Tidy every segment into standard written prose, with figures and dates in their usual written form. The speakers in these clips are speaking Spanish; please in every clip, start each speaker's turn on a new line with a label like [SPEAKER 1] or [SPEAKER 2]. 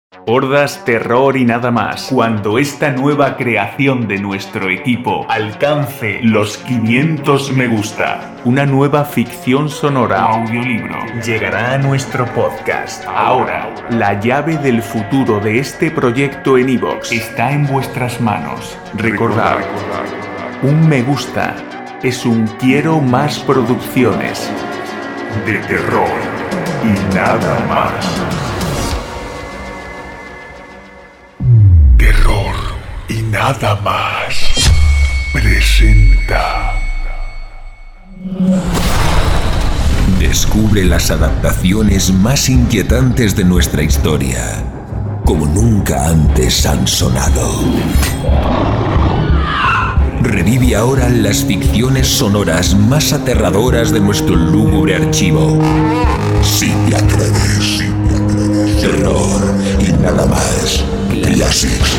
[SPEAKER 1] Hordas, terror y nada más. Cuando esta nueva creación de nuestro equipo alcance los 500 me gusta, una nueva ficción sonora o audiolibro llegará a nuestro podcast. Ahora, la llave del futuro de este proyecto en iVoox está en vuestras manos. Recordad, un me gusta es un quiero más producciones de terror y nada más.
[SPEAKER 2] Terror y nada más presenta.
[SPEAKER 3] Descubre las adaptaciones más inquietantes de nuestra historia, como nunca antes han sonado. Revive ahora las ficciones sonoras más aterradoras de nuestro lúgubre archivo. Si te atreves, terror y nada más. Classics.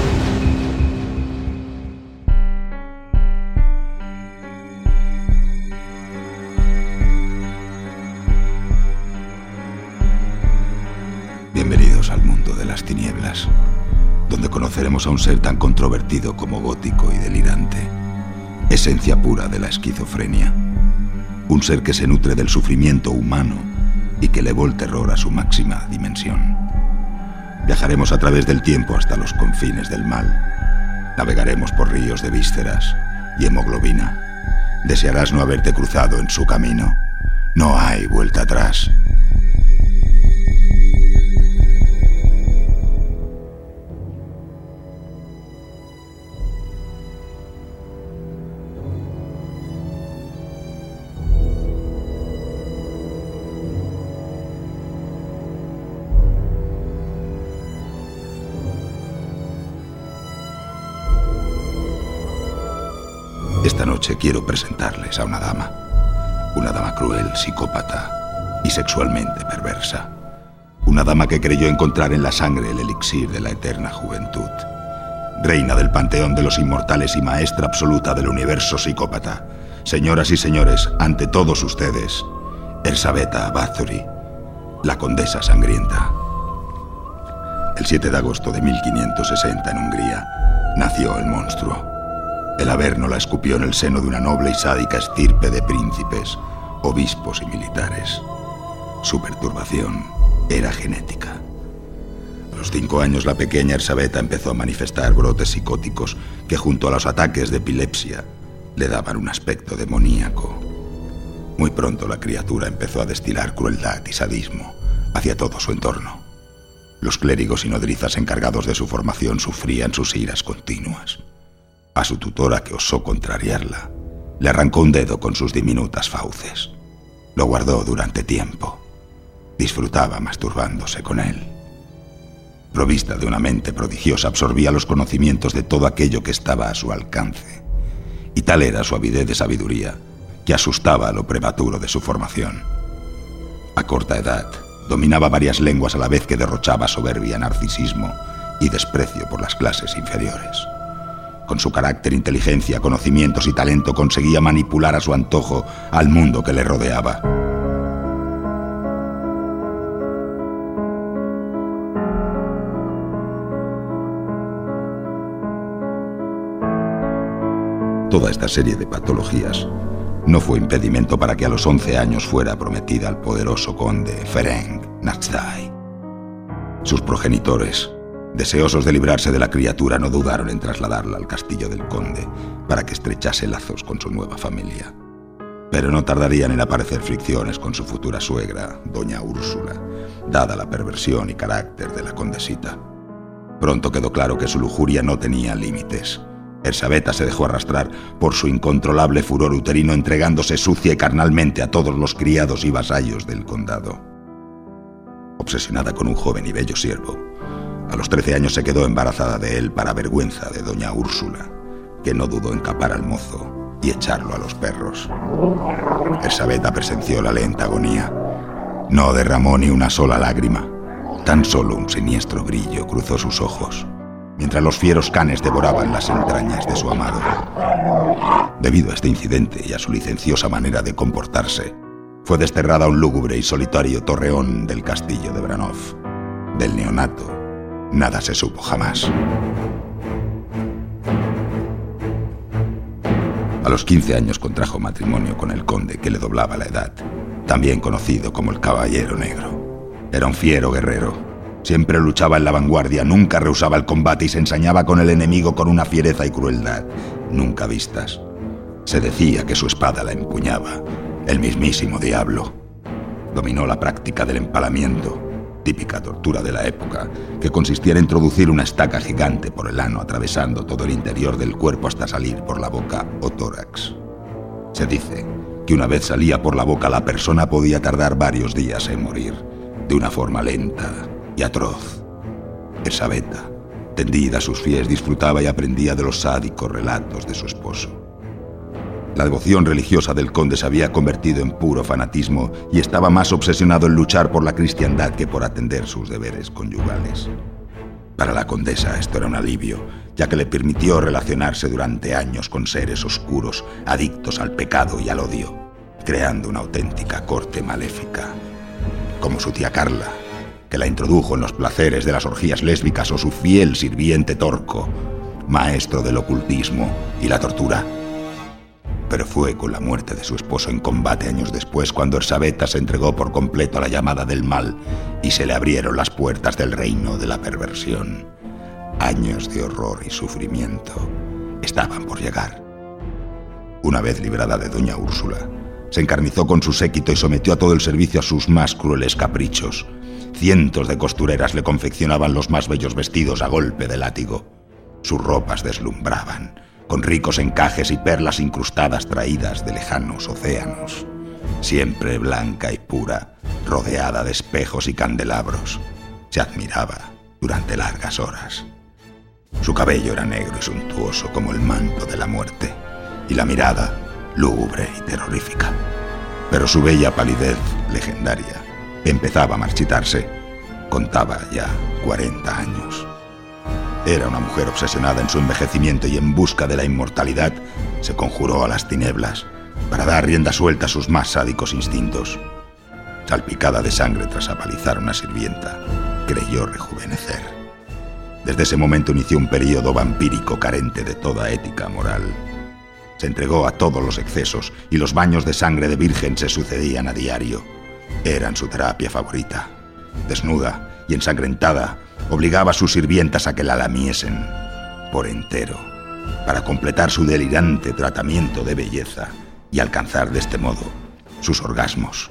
[SPEAKER 4] Bienvenidos al mundo de las tinieblas, donde conoceremos a un ser tan controvertido como gótico y delirante, esencia pura de la esquizofrenia, un ser que se nutre del sufrimiento humano y que elevó el terror a su máxima dimensión. Viajaremos a través del tiempo hasta los confines del mal. Navegaremos por ríos de vísceras y hemoglobina. Desearás no haberte cruzado en su camino. No hay vuelta atrás. Esta noche quiero presentarles a una dama cruel, psicópata y sexualmente perversa. Una dama que creyó encontrar en la sangre el elixir de la eterna juventud. Reina del panteón de los inmortales y maestra absoluta del universo psicópata. Señoras y señores, ante todos ustedes, Erzsébeta Bathory, la condesa sangrienta. El 7 de agosto de 1560 en Hungría nació el monstruo. El Averno la escupió en el seno de una noble y sádica estirpe de príncipes, obispos y militares. Su perturbación era genética. A los 5 años la pequeña Erzsébeta empezó a manifestar brotes psicóticos que junto a los ataques de epilepsia le daban un aspecto demoníaco. Muy pronto la criatura empezó a destilar crueldad y sadismo hacia todo su entorno. Los clérigos y nodrizas encargados de su formación sufrían sus iras continuas. A su tutora, que osó contrariarla, le arrancó un dedo con sus diminutas fauces. Lo guardó durante tiempo. Disfrutaba masturbándose con él. Provista de una mente prodigiosa, absorbía los conocimientos de todo aquello que estaba a su alcance. Y tal era su avidez de sabiduría, que asustaba a lo prematuro de su formación. A corta edad, dominaba varias lenguas a la vez que derrochaba soberbia, narcisismo y desprecio por las clases inferiores. Con su carácter, inteligencia, conocimientos y talento conseguía manipular a su antojo al mundo que le rodeaba. Toda esta serie de patologías no fue impedimento para que a los 11 años fuera prometida al poderoso conde Ferenc Nagy. Sus progenitores, deseosos de librarse de la criatura, no dudaron en trasladarla al castillo del conde para que estrechase lazos con su nueva familia. Pero no tardarían en aparecer fricciones con su futura suegra, doña Úrsula, dada la perversión y carácter de la condesita. Pronto quedó claro que su lujuria no tenía límites. Erzsébeta se dejó arrastrar por su incontrolable furor uterino, entregándose sucia y carnalmente a todos los criados y vasallos del condado. Obsesionada con un joven y bello siervo, a los 13 años se quedó embarazada de él para vergüenza de doña Úrsula, que no dudó en capar al mozo y echarlo a los perros. Erzsébeta presenció la lenta agonía. No derramó ni una sola lágrima. Tan solo un siniestro brillo cruzó sus ojos, mientras los fieros canes devoraban las entrañas de su amado. Debido a este incidente y a su licenciosa manera de comportarse, fue desterrada a un lúgubre y solitario torreón del castillo de Branov. Del neonato Nada se supo jamás. A los 15 años contrajo matrimonio con el conde, que le doblaba la edad, también conocido como el Caballero Negro. Era un fiero guerrero. Siempre luchaba en la vanguardia, nunca rehusaba el combate y se ensañaba con el enemigo con una fiereza y crueldad nunca vistas. Se decía que su espada la empuñaba el mismísimo diablo. Dominó la práctica del empalamiento, típica tortura de la época, que consistía en introducir una estaca gigante por el ano, atravesando todo el interior del cuerpo hasta salir por la boca o tórax. Se dice que una vez salía por la boca, la persona podía tardar varios días en morir, de una forma lenta y atroz. Elisabetta, tendida a sus pies, disfrutaba y aprendía de los sádicos relatos de su esposo. La devoción religiosa del conde se había convertido en puro fanatismo y estaba más obsesionado en luchar por la cristiandad que por atender sus deberes conyugales. Para la condesa esto era un alivio, ya que le permitió relacionarse durante años con seres oscuros, adictos al pecado y al odio, creando una auténtica corte maléfica. Como su tía Carla, que la introdujo en los placeres de las orgías lésbicas, o su fiel sirviente Torco, maestro del ocultismo y la tortura. Pero fue con la muerte de su esposo en combate años después cuando Elisabetta se entregó por completo a la llamada del mal y se le abrieron las puertas del reino de la perversión. Años de horror y sufrimiento estaban por llegar. Una vez liberada de doña Úrsula, se encarnizó con su séquito y sometió a todo el servicio a sus más crueles caprichos. Cientos de costureras le confeccionaban los más bellos vestidos a golpe de látigo. Sus ropas deslumbraban, con ricos encajes y perlas incrustadas traídas de lejanos océanos. Siempre blanca y pura, rodeada de espejos y candelabros, se admiraba durante largas horas. Su cabello era negro y suntuoso como el manto de la muerte, y la mirada lúgubre y terrorífica. Pero su bella palidez legendaria empezaba a marchitarse. Contaba ya 40 años. Era una mujer obsesionada en su envejecimiento y en busca de la inmortalidad se conjuró a las tinieblas para dar rienda suelta a sus más sádicos instintos. Salpicada de sangre tras apalizar a una sirvienta, creyó rejuvenecer. Desde ese momento inició un período vampírico carente de toda ética moral. Se entregó a todos los excesos y los baños de sangre de virgen se sucedían a diario. Eran su terapia favorita. Desnuda y ensangrentada, obligaba a sus sirvientas a que la lamiesen por entero, para completar su delirante tratamiento de belleza y alcanzar de este modo sus orgasmos.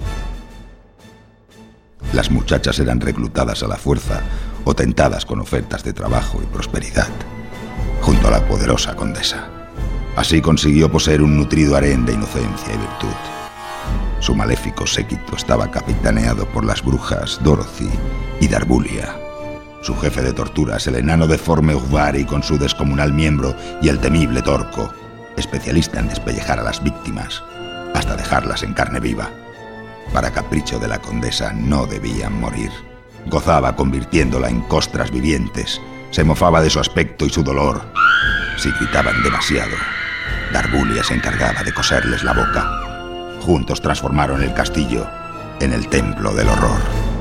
[SPEAKER 4] Las muchachas eran reclutadas a la fuerza o tentadas con ofertas de trabajo y prosperidad, junto a la poderosa condesa. Así consiguió poseer un nutrido harén de inocencia y virtud. Su maléfico séquito estaba capitaneado por las brujas Dorothy y Darbulia. Su jefe de torturas, el enano deforme Ugvari con su descomunal miembro, y el temible Torco, especialista en despellejar a las víctimas hasta dejarlas en carne viva. Para capricho de la condesa no debían morir. Gozaba convirtiéndola en costras vivientes, se mofaba de su aspecto y su dolor. Si gritaban demasiado, Darbulia se encargaba de coserles la boca. Juntos transformaron el castillo en el templo del horror.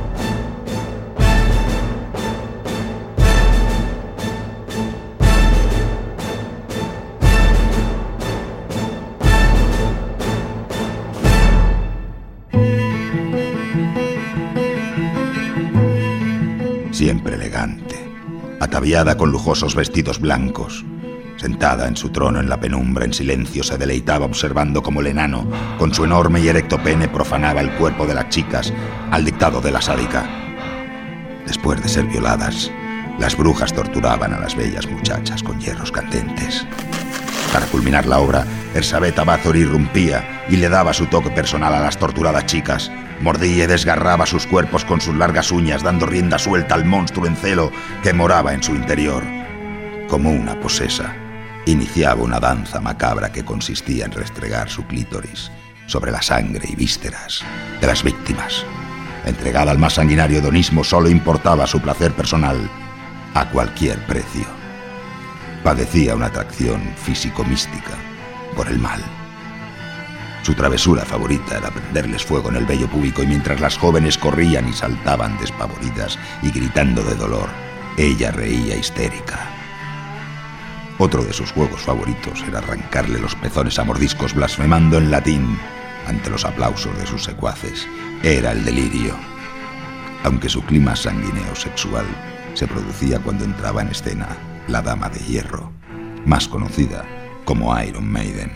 [SPEAKER 4] Siempre elegante, ataviada con lujosos vestidos blancos, sentada en su trono en la penumbra, en silencio se deleitaba observando cómo el enano, con su enorme y erecto pene, profanaba el cuerpo de las chicas al dictado de la sádica. Después de ser violadas, las brujas torturaban a las bellas muchachas con hierros candentes. Para culminar la obra, Elisabetta Bathory irrumpía y le daba su toque personal a las torturadas chicas. Mordía y desgarraba sus cuerpos con sus largas uñas, dando rienda suelta al monstruo en celo que moraba en su interior. Como una posesa, iniciaba una danza macabra que consistía en restregar su clítoris sobre la sangre y vísceras de las víctimas. Entregada al más sanguinario hedonismo, solo importaba su placer personal a cualquier precio. Padecía una atracción físico-mística por el mal. Su travesura favorita era prenderles fuego en el vello púbico, y mientras las jóvenes corrían y saltaban despavoridas y gritando de dolor, ella reía histérica. Otro de sus juegos favoritos era arrancarle los pezones a mordiscos blasfemando en latín ante los aplausos de sus secuaces. Era el delirio. Aunque su clima sanguíneo sexual se producía cuando entraba en escena la Dama de Hierro, más conocida como Iron Maiden.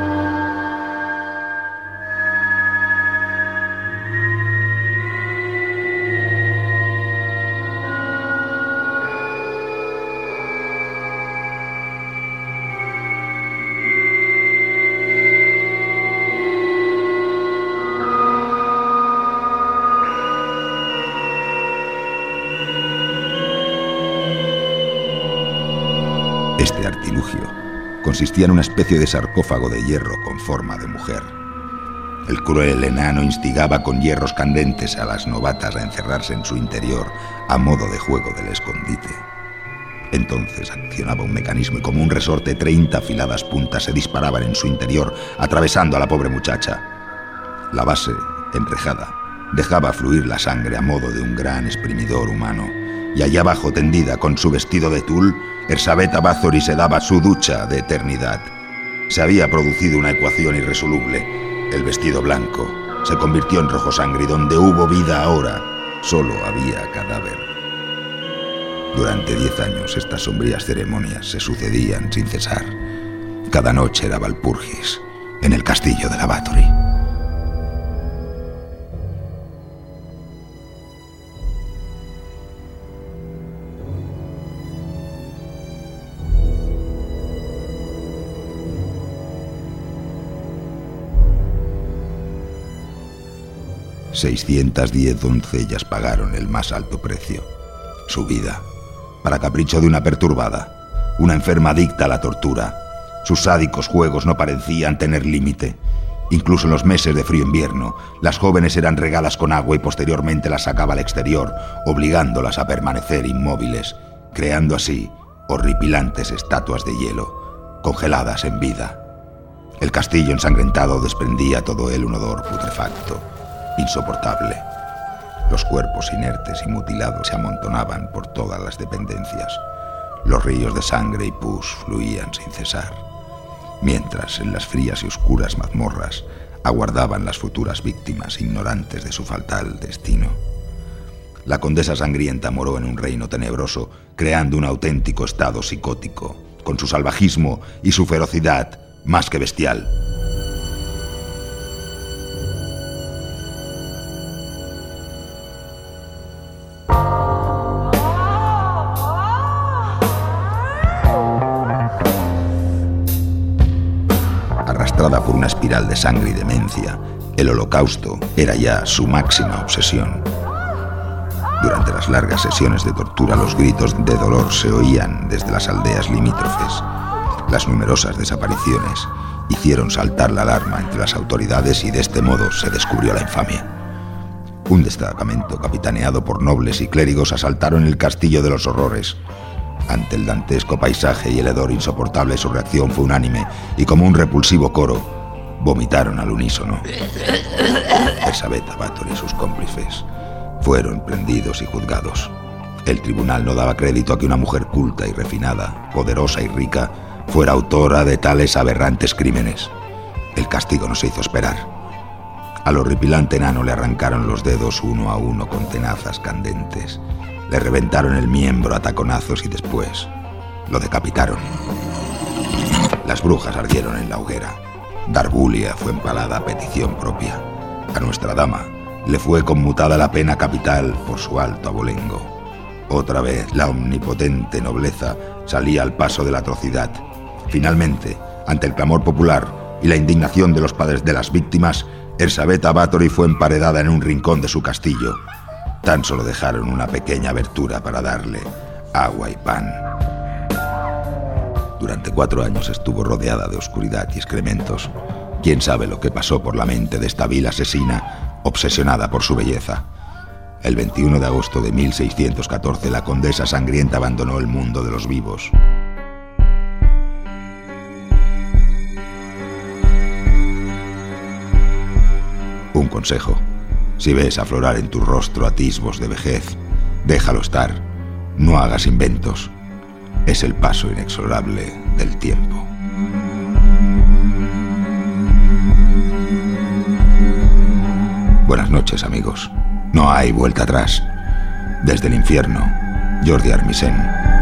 [SPEAKER 4] Este artilugio consistía en una especie de sarcófago de hierro con forma de mujer. El cruel enano instigaba con hierros candentes a las novatas a encerrarse en su interior a modo de juego del escondite. Entonces accionaba un mecanismo y como un resorte 30 afiladas puntas se disparaban en su interior, atravesando a la pobre muchacha. La base, enrejada, dejaba fluir la sangre a modo de un gran exprimidor humano, y allá abajo, tendida con su vestido de tul, Erzsébeta Báthory se daba su ducha de eternidad. Se había producido una ecuación irresoluble. El vestido blanco se convirtió en rojo sangre y donde hubo vida ahora, solo había cadáver. Durante 10 años estas sombrías ceremonias se sucedían sin cesar. Cada noche era Walpurgis en el castillo de la Báthory. $610 doncellas pagaron el más alto precio, su vida, para capricho de una perturbada, una enferma adicta a la tortura. Sus sádicos juegos no parecían tener límite. Incluso en los meses de frío invierno, las jóvenes eran regadas con agua y posteriormente las sacaba al exterior, obligándolas a permanecer inmóviles, creando así horripilantes estatuas de hielo, congeladas en vida. El castillo ensangrentado desprendía todo él un olor putrefacto, insoportable. Los cuerpos inertes y mutilados se amontonaban por todas las dependencias. Los ríos de sangre y pus fluían sin cesar, mientras en las frías y oscuras mazmorras aguardaban las futuras víctimas ignorantes de su fatal destino. La condesa sangrienta moró en un reino tenebroso, creando un auténtico estado psicótico, con su salvajismo y su ferocidad más que bestial. Arrastrada por una espiral de sangre y demencia, el holocausto era ya su máxima obsesión. Durante las largas sesiones de tortura, los gritos de dolor se oían desde las aldeas limítrofes. Las numerosas desapariciones hicieron saltar la alarma entre las autoridades y de este modo se descubrió la infamia. Un destacamento capitaneado por nobles y clérigos asaltaron el Castillo de los Horrores. Ante el dantesco paisaje y el hedor insoportable, su reacción fue unánime y como un repulsivo coro, vomitaron al unísono. Erzsébeta Báthory y sus cómplices fueron prendidos y juzgados. El tribunal no daba crédito a que una mujer culta y refinada, poderosa y rica, fuera autora de tales aberrantes crímenes. El castigo no se hizo esperar. Al horripilante enano le arrancaron los dedos uno a uno con tenazas candentes. Le reventaron el miembro a taconazos y después lo decapitaron. Las brujas ardieron en la hoguera. Darbulia fue empalada a petición propia. A nuestra dama le fue conmutada la pena capital por su alto abolengo. Otra vez la omnipotente nobleza salía al paso de la atrocidad. Finalmente, ante el clamor popular y la indignación de los padres de las víctimas, Erzsébeta Báthory fue emparedada en un rincón de su castillo. Tan solo dejaron una pequeña abertura para darle agua y pan. Durante 4 años estuvo rodeada de oscuridad y excrementos. ¿Quién sabe lo que pasó por la mente de esta vil asesina, obsesionada por su belleza? El 21 de agosto de 1614, la condesa sangrienta abandonó el mundo de los vivos. Un consejo: si ves aflorar en tu rostro atisbos de vejez, déjalo estar. No hagas inventos. Es el paso inexorable del tiempo. Buenas noches, amigos. No hay vuelta atrás. Desde el infierno, Jordi Armisen.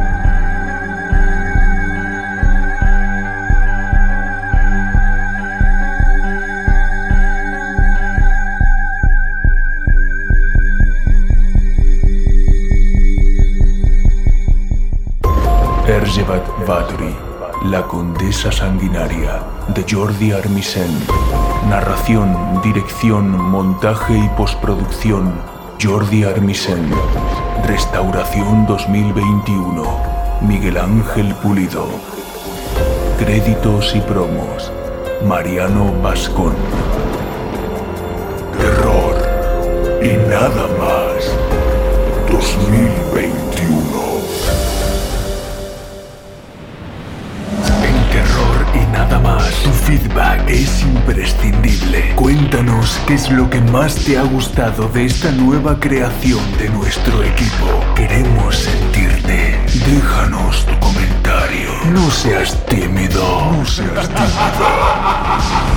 [SPEAKER 1] Erjebat Vaturi, la condesa sanguinaria, de Jordi Armisen. Narración, dirección, montaje y postproducción, Jordi Armisen. Restauración 2021, Miguel Ángel Pulido. Créditos y promos, Mariano Bascón.
[SPEAKER 2] Terror y nada más. 2021.
[SPEAKER 1] Nada más. Tu feedback es imprescindible. Cuéntanos qué es lo que más te ha gustado de esta nueva creación de nuestro equipo. Queremos sentirte. Déjanos tu comentario. No seas tímido.